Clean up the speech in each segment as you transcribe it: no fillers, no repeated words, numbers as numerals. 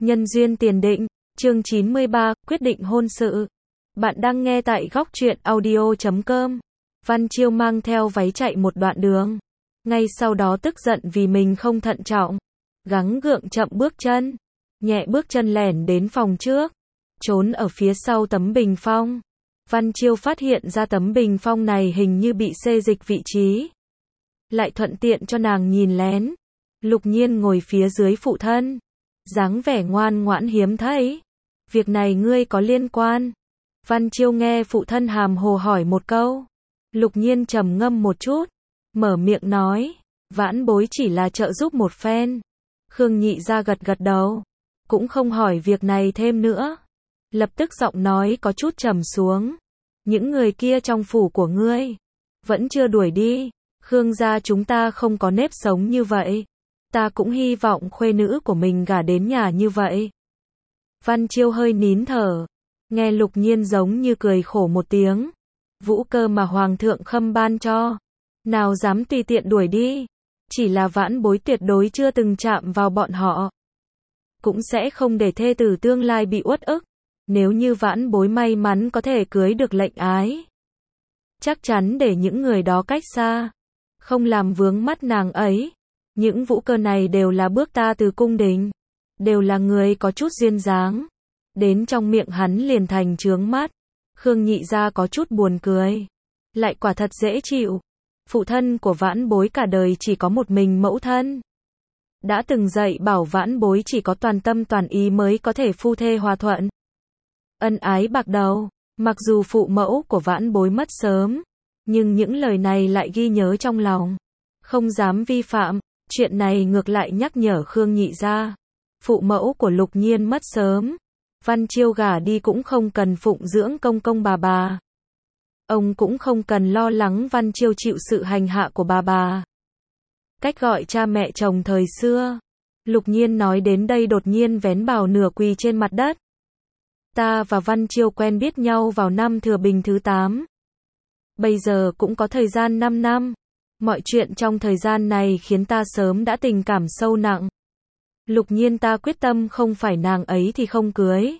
Nhân duyên tiền định, chương 93, quyết định hôn sự. Bạn đang nghe tại góc truyện audio.com. Văn Chiêu mang theo váy chạy một đoạn đường. Ngay sau đó tức giận vì mình không thận trọng. Gắng gượng chậm bước chân. Nhẹ bước chân lẻn đến phòng trước. Trốn ở phía sau tấm bình phong. Văn Chiêu phát hiện ra tấm bình phong này hình như bị xê dịch vị trí. Lại thuận tiện cho nàng nhìn lén. Lục Nhiên ngồi phía dưới phụ thân. Dáng vẻ ngoan ngoãn hiếm thấy. Việc này ngươi có liên quan. Văn Chiêu nghe phụ thân hàm hồ hỏi một câu. Lục Nhiên trầm ngâm một chút. Mở miệng nói. Vãn bối chỉ là trợ giúp một phen. Khương Nhị ra gật gật đầu. Cũng không hỏi việc này thêm nữa. Lập tức giọng nói có chút trầm xuống. Những người kia trong phủ của ngươi. Vẫn chưa đuổi đi. Khương gia chúng ta không có nếp sống như vậy. Ta cũng hy vọng khuê nữ của mình gả đến nhà như vậy. Văn Chiêu hơi nín thở. Nghe Lục Nhiên giống như cười khổ một tiếng. Vũ cơ mà Hoàng thượng khâm ban cho. Nào dám tùy tiện đuổi đi. Chỉ là vãn bối tuyệt đối chưa từng chạm vào bọn họ. Cũng sẽ không để thê tử tương lai bị uất ức. Nếu như vãn bối may mắn có thể cưới được lệnh ái. Chắc chắn để những người đó cách xa. Không làm vướng mắt nàng ấy. Những vũ cơ này đều là bước ta từ cung đình. Đều là người có chút duyên dáng. Đến trong miệng hắn liền thành chướng mắt. Khương Nhị ra có chút buồn cười. Lại quả thật dễ chịu. Phụ thân của vãn bối cả đời chỉ có một mình mẫu thân. Đã từng dạy bảo vãn bối chỉ có toàn tâm toàn ý mới có thể phu thê hòa thuận. Ân ái bạc đầu. Mặc dù phụ mẫu của vãn bối mất sớm. Nhưng những lời này lại ghi nhớ trong lòng. Không dám vi phạm. Chuyện này ngược lại nhắc nhở Khương Nhị ra. Phụ mẫu của Lục Nhiên mất sớm. Văn Chiêu gả đi cũng không cần phụng dưỡng công công bà. Ông cũng không cần lo lắng Văn Chiêu chịu sự hành hạ của bà. Cách gọi cha mẹ chồng thời xưa. Lục Nhiên nói đến đây đột nhiên vén bào nửa quỳ trên mặt đất. Ta và Văn Chiêu quen biết nhau vào năm Thừa Bình thứ 8. Bây giờ cũng có thời gian 5 năm. Mọi chuyện trong thời gian này khiến ta sớm đã tình cảm sâu nặng. Lục Nhiên ta quyết tâm không phải nàng ấy thì không cưới.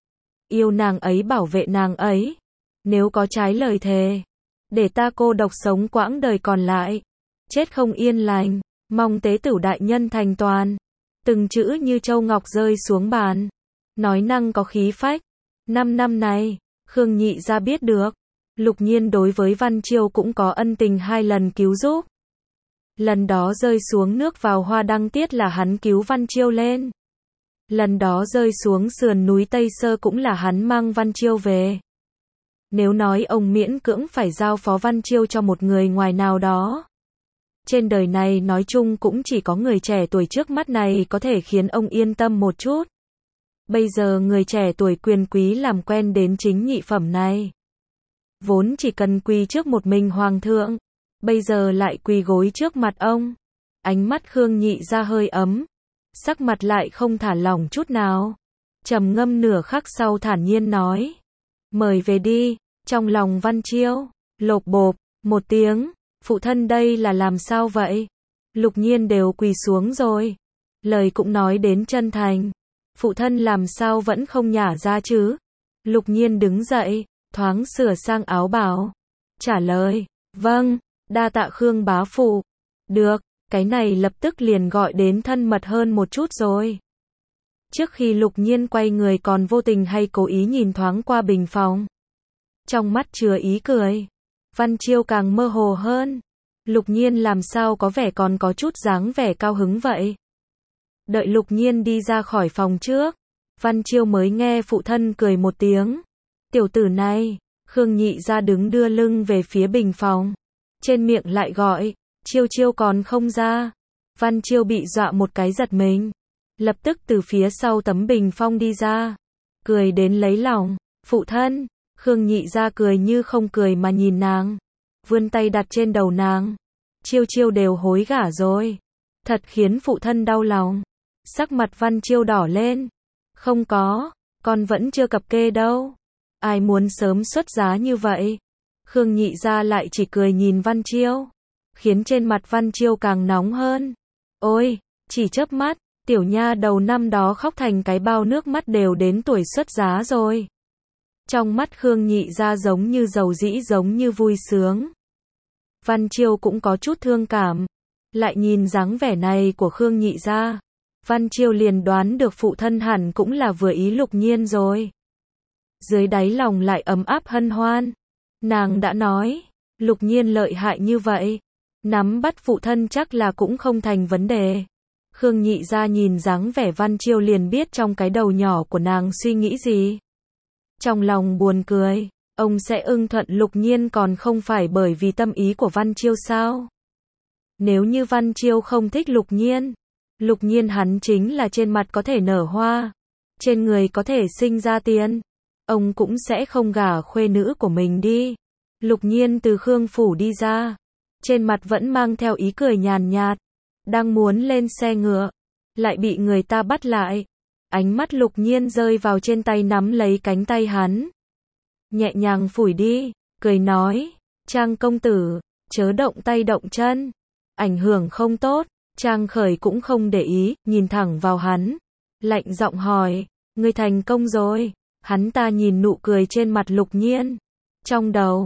Yêu nàng ấy bảo vệ nàng ấy. Nếu có trái lời thề. Để ta cô độc sống quãng đời còn lại. Chết không yên lành. Mong tế tửu đại nhân thành toàn. Từng chữ như châu ngọc rơi xuống bàn. Nói năng có khí phách. 5 năm này, Khương Nhị ra biết được. Lục Nhiên đối với Văn Chiêu cũng có ân tình 2 lần cứu giúp. Lần đó rơi xuống nước vào Hoa Đăng Tiết là hắn cứu Văn Chiêu lên. Lần đó rơi xuống sườn núi Tây Sơ cũng là hắn mang Văn Chiêu về. Nếu nói ông miễn cưỡng phải giao phó Văn Chiêu cho một người ngoài nào đó. Trên đời này nói chung cũng chỉ có người trẻ tuổi trước mắt này có thể khiến ông yên tâm một chút. Bây giờ người trẻ tuổi quyền quý làm quen đến chính nhị phẩm này. Vốn chỉ cần quỳ trước một mình Hoàng thượng. Bây giờ lại quỳ gối trước mặt ông. Ánh mắt Khương Nhị ra hơi ấm. Sắc mặt lại không thả lỏng chút nào. Trầm ngâm nửa khắc sau thản nhiên nói. Mời về đi. Trong lòng Văn Chiêu. Lộp bộp. Một tiếng. Phụ thân đây là làm sao vậy? Lục Nhiên đều quỳ xuống rồi. Lời cũng nói đến chân thành. Phụ thân làm sao vẫn không nhả ra chứ? Lục Nhiên đứng dậy. Thoáng sửa sang áo bào. Trả lời. Vâng. Đa tạ Khương bá phụ. Được, cái này lập tức liền gọi đến thân mật hơn một chút rồi. Trước khi Lục Nhiên quay người còn vô tình hay cố ý nhìn thoáng qua bình phòng. Trong mắt chứa ý cười. Văn Chiêu càng mơ hồ hơn. Lục Nhiên làm sao có vẻ còn có chút dáng vẻ cao hứng vậy. Đợi Lục Nhiên đi ra khỏi phòng trước. Văn Chiêu mới nghe phụ thân cười một tiếng. Tiểu tử này. Khương Nhị ra đứng đưa lưng về phía bình phòng. Trên miệng lại gọi, Chiêu Chiêu còn không ra. Văn Chiêu bị dọa một cái giật mình. Lập tức từ phía sau tấm bình phong đi ra. Cười đến lấy lòng. Phụ thân. Khương Nhị ra cười như không cười mà nhìn nàng. Vươn tay đặt trên đầu nàng. Chiêu Chiêu đều hối gả rồi. Thật khiến phụ thân đau lòng. Sắc mặt Văn Chiêu đỏ lên. Không có, con vẫn chưa cập kê đâu. Ai muốn sớm xuất giá như vậy? Khương Nhị ra lại chỉ cười nhìn Văn Chiêu. Khiến trên mặt Văn Chiêu càng nóng hơn. Ôi, chỉ chớp mắt, Tiểu nha đầu năm đó khóc thành cái bao, nước mắt đều đến tuổi xuất giá rồi. Trong mắt Khương Nhị Gia giống như dầu dĩ, giống như vui sướng. Văn Chiêu cũng có chút thương cảm. Lại nhìn dáng vẻ này của Khương Nhị Gia, Văn Chiêu liền đoán được phụ thân hẳn cũng là vừa ý Lục Nhiên rồi. Dưới đáy lòng lại ấm áp hân hoan. Nàng đã nói, Lục Nhiên lợi hại như vậy, nắm bắt phụ thân chắc là cũng không thành vấn đề. Khương Nhị Gia nhìn dáng vẻ Văn Chiêu liền biết trong cái đầu nhỏ của nàng suy nghĩ gì. Trong lòng buồn cười, ông sẽ ưng thuận Lục Nhiên còn không phải bởi vì tâm ý của Văn Chiêu sao? Nếu như Văn Chiêu không thích Lục Nhiên hắn chính là trên mặt có thể nở hoa, trên người có thể sinh ra tiền, ông cũng sẽ không gả khuê nữ của mình đi. Lục Nhiên từ Khương phủ đi ra, trên mặt vẫn mang theo ý cười nhàn nhạt, đang muốn lên xe ngựa, lại bị người ta bắt lại. Ánh mắt Lục Nhiên rơi vào trên tay nắm lấy cánh tay hắn, nhẹ nhàng phủi đi, cười nói, Trang công tử, chớ động tay động chân, ảnh hưởng không tốt. Trang Khởi cũng không để ý, nhìn thẳng vào hắn, lạnh giọng hỏi, ngươi thành công rồi. Hắn ta nhìn nụ cười trên mặt Lục Nhiên, trong đầu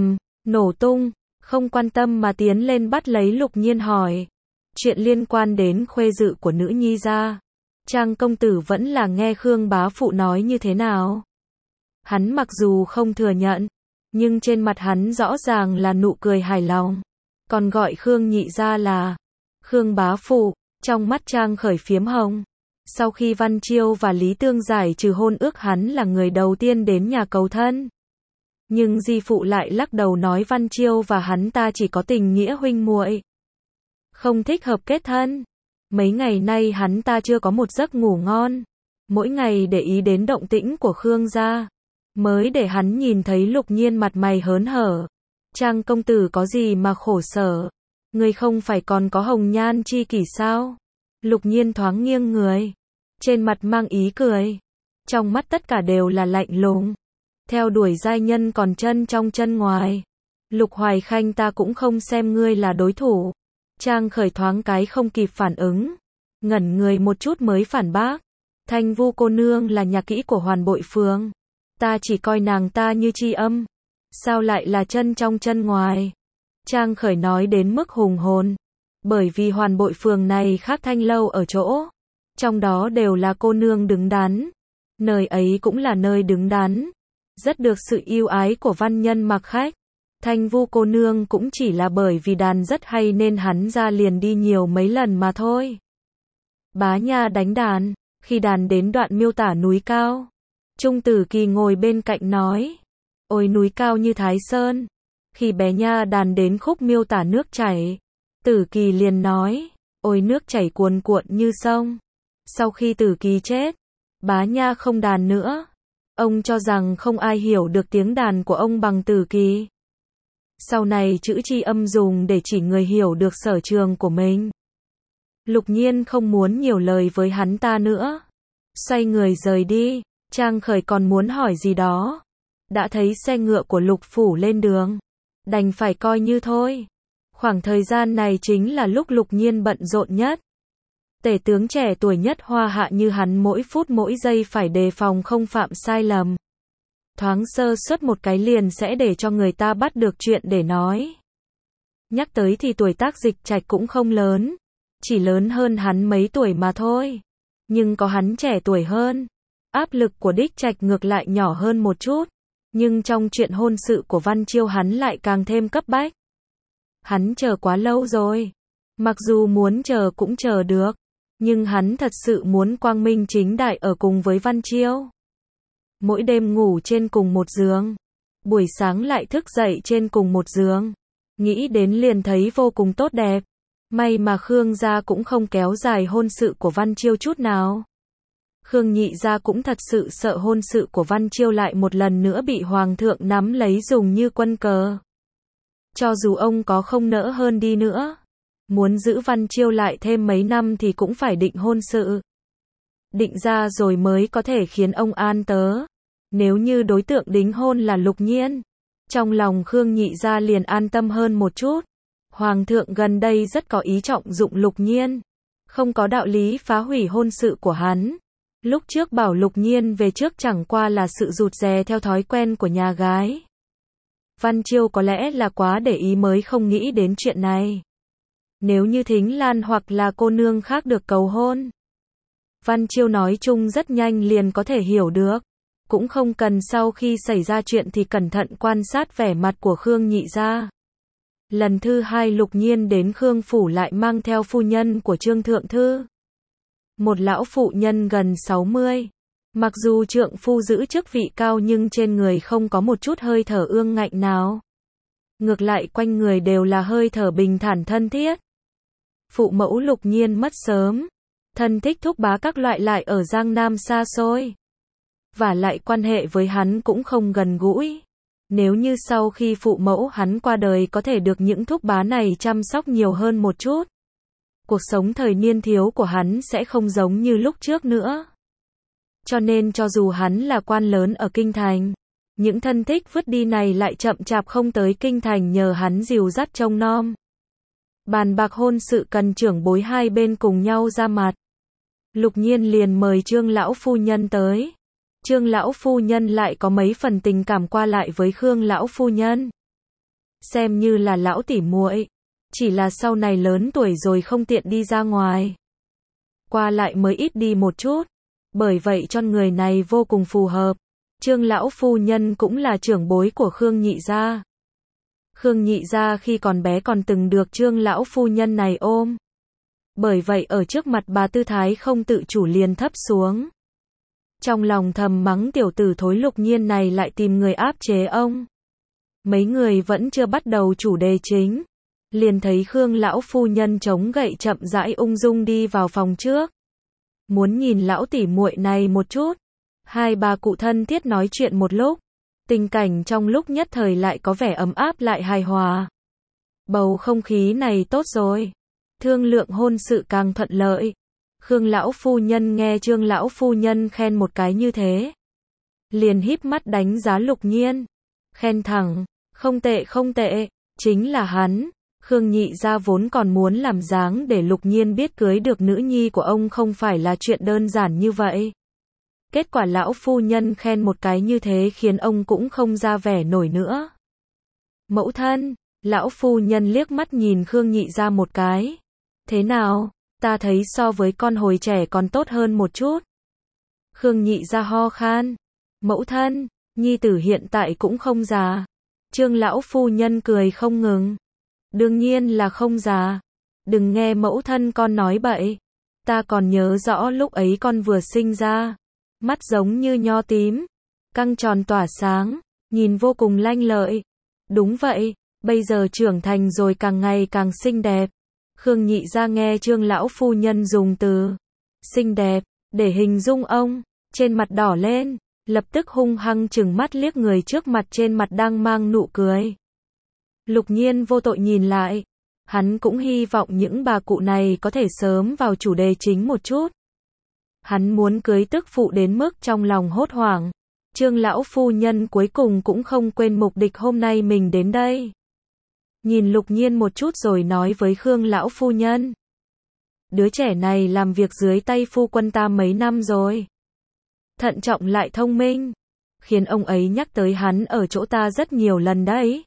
nổ tung, không quan tâm mà tiến lên bắt lấy Lục Nhiên hỏi, chuyện liên quan đến khuê dự của nữ nhi gia, Trang công tử vẫn là nghe Khương bá phụ nói như thế nào? Hắn mặc dù không thừa nhận, nhưng trên mặt hắn rõ ràng là nụ cười hài lòng, còn gọi Khương Nhị Gia là Khương bá phụ. Trong mắt Trang Khởi phiếm hồng. Sau khi Văn Chiêu và Lý Tương giải trừ hôn ước, hắn là người đầu tiên đến nhà cầu thân. Nhưng di phụ lại lắc đầu nói Văn Chiêu và hắn ta chỉ có tình nghĩa huynh muội, không thích hợp kết thân. Mấy ngày nay hắn ta chưa có một giấc ngủ ngon, mỗi ngày để ý đến động tĩnh của Khương gia, mới để hắn nhìn thấy Lục Nhiên mặt mày hớn hở. Trang công tử có gì mà khổ sở? Ngươi không phải còn có hồng nhan chi kỷ sao? Lục Nhiên thoáng nghiêng người, trên mặt mang ý cười, trong mắt tất cả đều là lạnh lùng. Theo đuổi giai nhân còn chân trong chân ngoài, Lục Hoài Khanh ta cũng không xem ngươi là đối thủ. Trang Khởi thoáng cái không kịp phản ứng, ngẩn người một chút mới phản bác, Thanh Vu cô nương là nhạc kỹ của Hoàn Bội Phường, ta chỉ coi nàng ta như tri âm, sao lại là chân trong chân ngoài? Trang Khởi nói đến mức hùng hồn, bởi vì Hoàn Bội Phường này khác Thanh lâu ở chỗ, trong đó đều là cô nương đứng đắn, nơi ấy cũng là nơi đứng đắn, rất được sự yêu ái của văn nhân mặc khách. Thanh Vu cô nương cũng chỉ là bởi vì đàn rất hay nên hắn ra liền đi nhiều mấy lần mà thôi. Bá Nha đánh đàn, khi đàn đến đoạn miêu tả núi cao, Trung Tử Kỳ ngồi bên cạnh nói, ôi núi cao như Thái Sơn. Khi bé Nha đàn đến khúc miêu tả nước chảy, Tử Kỳ liền nói, ôi nước chảy cuồn cuộn như sông. Sau khi Tử Kỳ chết, Bá Nha không đàn nữa. Ông cho rằng không ai hiểu được tiếng đàn của ông bằng Tử Kỳ. Sau này chữ tri âm dùng để chỉ người hiểu được sở trường của mình. Lục Nhiên không muốn nhiều lời với hắn ta nữa, xoay người rời đi. Trang Khởi còn muốn hỏi gì đó, đã thấy xe ngựa của Lục phủ lên đường, đành phải coi như thôi. Khoảng thời gian này chính là lúc Lục Nhiên bận rộn nhất. Tể tướng trẻ tuổi nhất Hoa Hạ như hắn mỗi phút mỗi giây phải đề phòng không phạm sai lầm. Thoáng sơ suất một cái liền sẽ để cho người ta bắt được chuyện để nói. Nhắc tới thì tuổi tác Dịch Trạch cũng không lớn, chỉ lớn hơn hắn mấy tuổi mà thôi. Nhưng có hắn trẻ tuổi hơn, áp lực của Đích Trạch ngược lại nhỏ hơn một chút. Nhưng trong chuyện hôn sự của Văn Chiêu hắn lại càng thêm cấp bách. Hắn chờ quá lâu rồi, mặc dù muốn chờ cũng chờ được, nhưng hắn thật sự muốn quang minh chính đại ở cùng với Văn Chiêu. Mỗi đêm ngủ trên cùng một giường, buổi sáng lại thức dậy trên cùng một giường, nghĩ đến liền thấy vô cùng tốt đẹp. May mà Khương gia cũng không kéo dài hôn sự của Văn Chiêu chút nào. Khương Nhị gia cũng thật sự sợ hôn sự của Văn Chiêu lại một lần nữa bị Hoàng thượng nắm lấy dùng như quân cờ. Cho dù ông có không nỡ hơn đi nữa, muốn giữ Văn Chiêu lại thêm mấy năm thì cũng phải định hôn sự. Định ra rồi mới có thể khiến ông an tớ. Nếu như đối tượng đính hôn là Lục Nhiên, trong lòng Khương Nhị gia liền an tâm hơn một chút. Hoàng thượng gần đây rất có ý trọng dụng Lục Nhiên, không có đạo lý phá hủy hôn sự của hắn. Lúc trước bảo Lục Nhiên về trước chẳng qua là sự rụt rè theo thói quen của nhà gái. Văn Chiêu có lẽ là quá để ý mới không nghĩ đến chuyện này. Nếu như Thính Lan hoặc là cô nương khác được cầu hôn, Văn Chiêu nói chung rất nhanh liền có thể hiểu được. Cũng không cần sau khi xảy ra chuyện thì cẩn thận quan sát vẻ mặt của Khương Nhị gia. Lần thứ hai Lục Nhiên đến Khương phủ lại mang theo phu nhân của Trương Thượng Thư. Một lão phụ nhân gần 60. Mặc dù trượng phu giữ chức vị cao nhưng trên người không có một chút hơi thở ương ngạnh nào. Ngược lại quanh người đều là hơi thở bình thản thân thiết. Phụ mẫu Lục Nhiên mất sớm. Thân thích thúc bá các loại lại ở Giang Nam xa xôi. Và lại quan hệ với hắn cũng không gần gũi. Nếu như sau khi phụ mẫu hắn qua đời có thể được những thúc bá này chăm sóc nhiều hơn một chút. Cuộc sống thời niên thiếu của hắn sẽ không giống như lúc trước nữa. Cho nên cho dù hắn là quan lớn ở Kinh Thành, những thân thích vứt đi này lại chậm chạp không tới Kinh Thành nhờ hắn dìu dắt trông nom. Bàn bạc hôn sự cần trưởng bối hai bên cùng nhau ra mặt. Lục Nhiên liền mời Trương lão phu nhân tới. Trương lão phu nhân lại có mấy phần tình cảm qua lại với Khương lão phu nhân. Xem như là lão tỉ muội, chỉ là sau này lớn tuổi rồi không tiện đi ra ngoài. Qua lại mới ít đi một chút, bởi vậy cho người này vô cùng phù hợp. Trương lão phu nhân cũng là trưởng bối của Khương Nhị gia. Khương Nhị gia khi còn bé còn từng được Trương lão phu nhân này ôm. Bởi vậy ở trước mặt bà tư thái không tự chủ liền thấp xuống. Trong lòng thầm mắng tiểu tử thối Lục Nhiên này lại tìm người áp chế ông. Mấy người vẫn chưa bắt đầu chủ đề chính. Liền thấy Khương lão phu nhân chống gậy chậm rãi ung dung đi vào phòng trước. Muốn nhìn lão tỉ muội này một chút. Hai bà cụ thân thiết nói chuyện một lúc. Tình cảnh trong lúc nhất thời lại có vẻ ấm áp lại hài hòa. Bầu không khí này tốt rồi. Thương lượng hôn sự càng thuận lợi. Khương lão phu nhân nghe Trương lão phu nhân khen một cái như thế. Liền híp mắt đánh giá Lục Nhiên. Khen thẳng, không tệ không tệ, chính là hắn. Khương Nhị gia vốn còn muốn làm dáng để Lục Nhiên biết cưới được nữ nhi của ông không phải là chuyện đơn giản như vậy. Kết quả lão phu nhân khen một cái như thế khiến ông cũng không ra vẻ nổi nữa. Mẫu thân, lão phu nhân liếc mắt nhìn Khương Nhị gia một cái. Thế nào, ta thấy so với con hồi trẻ còn tốt hơn một chút. Khương Nhị gia ho khan. Mẫu thân, nhi tử hiện tại cũng không già. Trương lão phu nhân cười không ngừng. Đương nhiên là không già. Đừng nghe mẫu thân con nói bậy. Ta còn nhớ rõ lúc ấy con vừa sinh ra. Mắt giống như nho tím. Căng tròn tỏa sáng. Nhìn vô cùng lanh lợi. Đúng vậy, bây giờ trưởng thành rồi càng ngày càng xinh đẹp. Khương Nhị gia nghe Trương lão phu nhân dùng từ xinh đẹp để hình dung ông, trên mặt đỏ lên, lập tức hung hăng trừng mắt liếc người trước mặt trên mặt đang mang nụ cười. Lục Nhiên vô tội nhìn lại, hắn cũng hy vọng những bà cụ này có thể sớm vào chủ đề chính một chút. Hắn muốn cưới tức phụ đến mức trong lòng hốt hoảng. Trương lão phu nhân cuối cùng cũng không quên mục đích hôm nay mình đến đây. Nhìn Lục Nhiên một chút rồi nói với Khương lão phu nhân. Đứa trẻ này làm việc dưới tay phu quân ta mấy năm rồi. Thận trọng lại thông minh. Khiến ông ấy nhắc tới hắn ở chỗ ta rất nhiều lần đấy.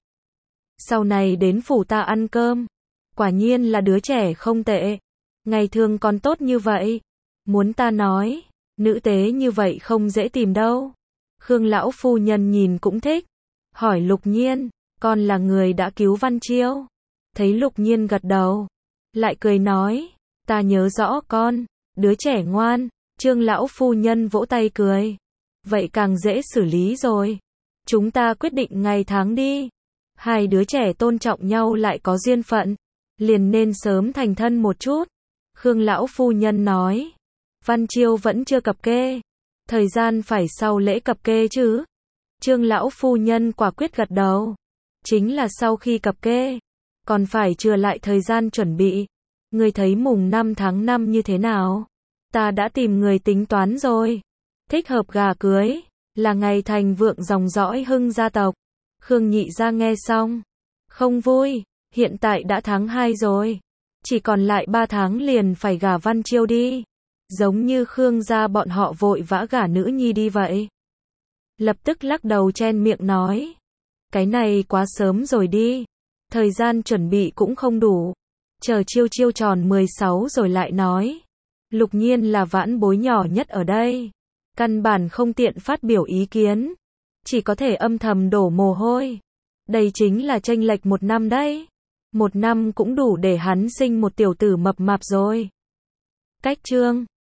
Sau này đến phủ ta ăn cơm. Quả nhiên là đứa trẻ không tệ. Ngày thường còn tốt như vậy. Muốn ta nói, nữ tế như vậy không dễ tìm đâu. Khương lão phu nhân nhìn cũng thích. Hỏi Lục Nhiên, con là người đã cứu Văn Chiêu. Thấy Lục Nhiên gật đầu. Lại cười nói, ta nhớ rõ con, đứa trẻ ngoan. Trương lão phu nhân vỗ tay cười. Vậy càng dễ xử lý rồi. Chúng ta quyết định ngày tháng đi. Hai đứa trẻ tôn trọng nhau lại có duyên phận. Liền nên sớm thành thân một chút. Khương lão phu nhân nói. Văn Chiêu vẫn chưa cập kê. Thời gian phải sau lễ cập kê chứ. Trương lão phu nhân quả quyết gật đầu. Chính là sau khi cập kê. Còn phải chừa lại thời gian chuẩn bị. Người thấy mùng 5 tháng 5 như thế nào? Ta đã tìm người tính toán rồi. Thích hợp gà cưới. Là ngày thành vượng dòng dõi Hưng gia tộc. Khương Nhị gia nghe xong. Không vui. Hiện tại đã tháng 2 rồi. Chỉ còn lại 3 tháng liền phải gả Văn Chiêu đi. Giống như Khương gia bọn họ vội vã gả nữ nhi đi vậy. Lập tức lắc đầu chen miệng nói. Cái này quá sớm rồi đi. Thời gian chuẩn bị cũng không đủ. Chờ Chiêu Chiêu tròn 16 rồi lại nói. Lục Nhiên là vãn bối nhỏ nhất ở đây. Căn bản không tiện phát biểu ý kiến. Chỉ có thể âm thầm đổ mồ hôi. Đây chính là chênh lệch 1 năm đấy. 1 năm cũng đủ để hắn sinh một tiểu tử mập mạp rồi. Cách chương